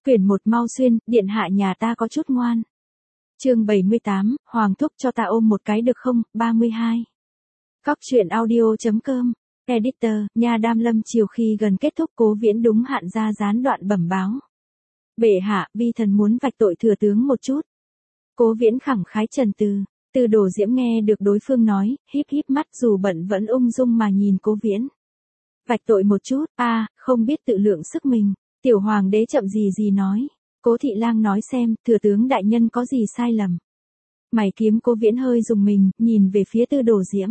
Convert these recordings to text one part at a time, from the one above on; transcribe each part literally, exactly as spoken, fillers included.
Quyển một mau xuyên, điện hạ nhà ta có chút ngoan. Chương bảy mươi tám, Hoàng thúc cho ta ôm một cái được không? ba mươi hai. Cóc truyện audio.com, Editor, nhà Đam Lâm chiều khi gần kết thúc Cố Viễn đúng hạn ra gián đoạn bẩm báo. Bệ hạ, vi thần muốn vạch tội thừa tướng một chút. Cố Viễn khẳng khái trần từ, Từ Đồ Diễm nghe được đối phương nói, híp híp mắt dù bận vẫn ung dung mà nhìn Cố Viễn. Vạch tội một chút, a, à, không biết tự lượng sức mình, tiểu hoàng đế chậm gì gì nói. Cố Thị Lang nói xem, thừa tướng đại nhân có gì sai lầm. Mày kiếm Cố Viễn hơi dùng mình, nhìn về phía Từ Đồ Diễm.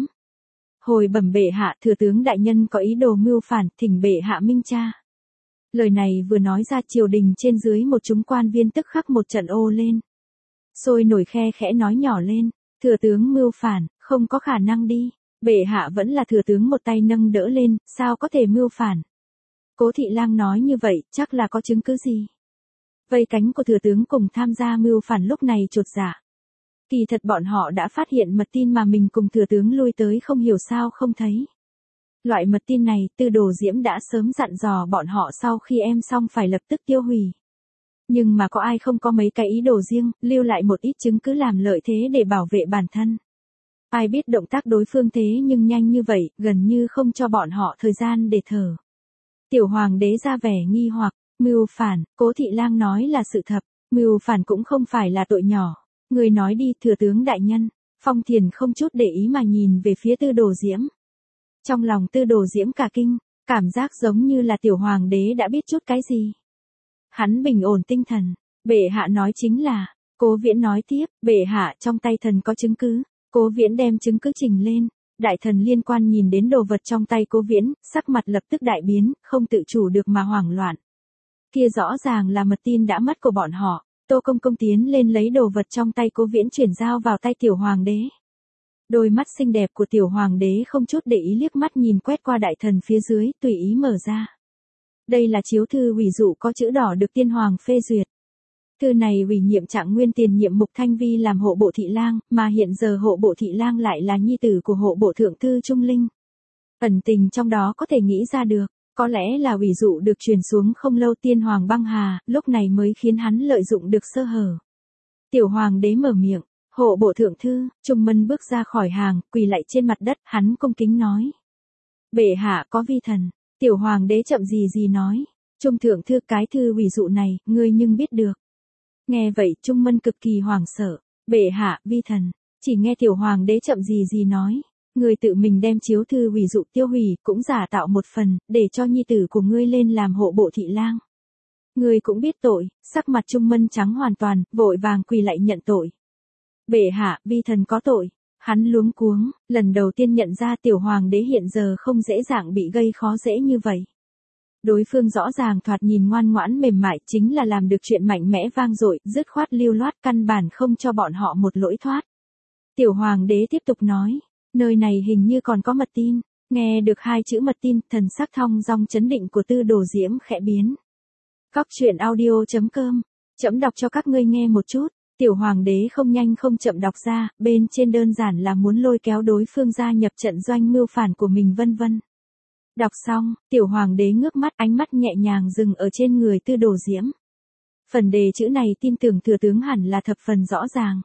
Hồi bẩm bệ hạ, thừa tướng đại nhân có ý đồ mưu phản, thỉnh bệ hạ minh tra. Lời này vừa nói ra, triều đình trên dưới một chúng quan viên tức khắc một trận ô lên. Sôi nổi khe khẽ nói nhỏ lên, thừa tướng mưu phản, không có khả năng đi, bệ hạ vẫn là thừa tướng một tay nâng đỡ lên, sao có thể mưu phản. Cố Thị Lang nói như vậy, chắc là có chứng cứ gì. Vây cánh của thừa tướng cùng tham gia mưu phản lúc này chột dạ. Kỳ thật bọn họ đã phát hiện mật tin mà mình cùng thừa tướng lui tới không hiểu sao không thấy. Loại mật tin này, Từ Đồ Diễm đã sớm dặn dò bọn họ sau khi em xong phải lập tức tiêu hủy. Nhưng mà có ai không có mấy cái ý đồ riêng, lưu lại một ít chứng cứ làm lợi thế để bảo vệ bản thân. Ai biết động tác đối phương thế nhưng nhanh như vậy, gần như không cho bọn họ thời gian để thở. Tiểu hoàng đế ra vẻ nghi hoặc, mưu phản, Cố Thị Lang nói là sự thật, mưu phản cũng không phải là tội nhỏ. Người nói đi, thừa tướng đại nhân. Phong Thiền không chút để ý mà nhìn về phía Từ Đồ Diễm. Trong lòng Từ Đồ Diễm cả kinh, cảm giác giống như là tiểu hoàng đế đã biết chút cái gì. Hắn bình ổn tinh thần, bệ hạ nói chính là, Cố Viễn nói tiếp, bệ hạ trong tay thần có chứng cứ. Cố Viễn đem chứng cứ trình lên, đại thần liên quan nhìn đến đồ vật trong tay Cố Viễn, sắc mặt lập tức đại biến, không tự chủ được mà hoảng loạn. Kia rõ ràng là mật tin đã mất của bọn họ. Tô Công Công tiến lên lấy đồ vật trong tay Cố Viễn chuyển giao vào tay tiểu hoàng đế. Đôi mắt xinh đẹp của tiểu hoàng đế không chút để ý liếc mắt nhìn quét qua đại thần phía dưới, tùy ý mở ra. Đây là chiếu thư ủy dụ có chữ đỏ được tiên hoàng phê duyệt. Thư này ủy nhiệm Trạng Nguyên tiền nhiệm Mục Thanh Vi làm hộ bộ thị lang, mà hiện giờ hộ bộ thị lang lại là nhi tử của hộ bộ thượng thư Trung Linh. Ẩn tình trong đó có thể nghĩ ra được. Có lẽ là ủy dụ được truyền xuống không lâu tiên hoàng băng hà, lúc này mới khiến hắn lợi dụng được sơ hở. Tiểu hoàng đế mở miệng, hộ bộ thượng thư, Trung Mân bước ra khỏi hàng, quỳ lạy trên mặt đất, hắn cung kính nói. Bệ hạ có vi thần, tiểu hoàng đế chậm gì gì nói, Trung thượng thư cái thư ủy dụ này, ngươi nhưng biết được. Nghe vậy Trung Mân cực kỳ hoảng sợ, bệ hạ, vi thần, chỉ nghe tiểu hoàng đế chậm gì gì nói. Ngươi tự mình đem chiếu thư ủy dụ tiêu hủy, cũng giả tạo một phần, để cho nhi tử của ngươi lên làm hộ bộ thị lang. Ngươi cũng biết tội, sắc mặt Trung Mân trắng hoàn toàn, vội vàng quỳ lạy nhận tội. Bệ hạ, vi thần có tội. Hắn luống cuống, lần đầu tiên nhận ra tiểu hoàng đế hiện giờ không dễ dàng bị gây khó dễ như vậy. Đối phương rõ ràng thoạt nhìn ngoan ngoãn mềm mại, chính là làm được chuyện mạnh mẽ vang dội, dứt khoát lưu loát, căn bản không cho bọn họ một lỗi thoát. Tiểu hoàng đế tiếp tục nói. Nơi này hình như còn có mật tin. Nghe được hai chữ mật tin, thần sắc thong dong chấn định của Từ Đồ Diễm khẽ biến. Cóc truyện audio.com, chấm đọc cho các ngươi nghe một chút. Tiểu hoàng đế không nhanh không chậm đọc ra, bên trên đơn giản là muốn lôi kéo đối phương gia nhập trận doanh mưu phản của mình vân vân. Đọc xong, tiểu hoàng đế ngước mắt, ánh mắt nhẹ nhàng dừng ở trên người Từ Đồ Diễm. Phần đề chữ này tin tưởng thừa tướng hẳn là thập phần rõ ràng.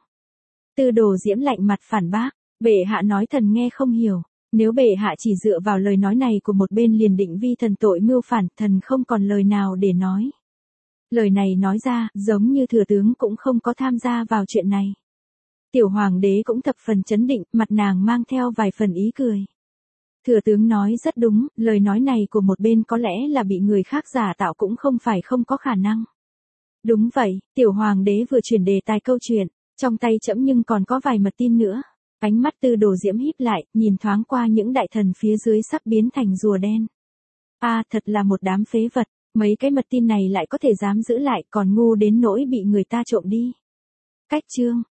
Từ Đồ Diễm lạnh mặt phản bác. Bệ hạ nói thần nghe không hiểu, nếu bệ hạ chỉ dựa vào lời nói này của một bên liền định vi thần tội mưu phản, thần không còn lời nào để nói. Lời này nói ra, giống như thừa tướng cũng không có tham gia vào chuyện này. Tiểu hoàng đế cũng thập phần chấn định, mặt nàng mang theo vài phần ý cười. Thừa tướng nói rất đúng, lời nói này của một bên có lẽ là bị người khác giả tạo cũng không phải không có khả năng. Đúng vậy, tiểu hoàng đế vừa chuyển đề tài câu chuyện, trong tay trẫm nhưng còn có vài mật tin nữa. Ánh mắt Từ Đồ Diễm híp lại, nhìn thoáng qua những đại thần phía dưới sắp biến thành rùa đen. A, à, thật là một đám phế vật, mấy cái mật tin này lại có thể dám giữ lại, còn ngu đến nỗi bị người ta trộm đi. Cách chương,